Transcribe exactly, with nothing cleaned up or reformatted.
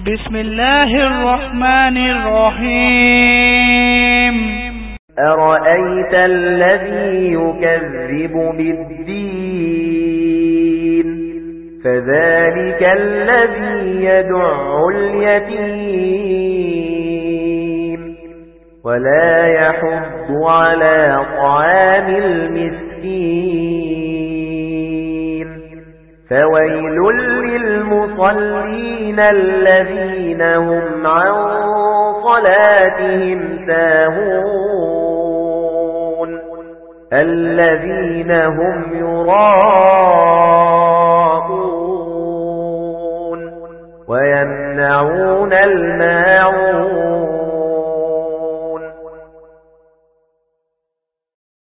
بسم الله الرحمن الرحيم. أرأيت الذي يكذب بالدين فذلك الذي يدع اليتيم ولا يحض على طعام المسكين فويل للمصلين الذين هم عن صلاتهم ساهون الذين هم يراءون ويمنعون الماء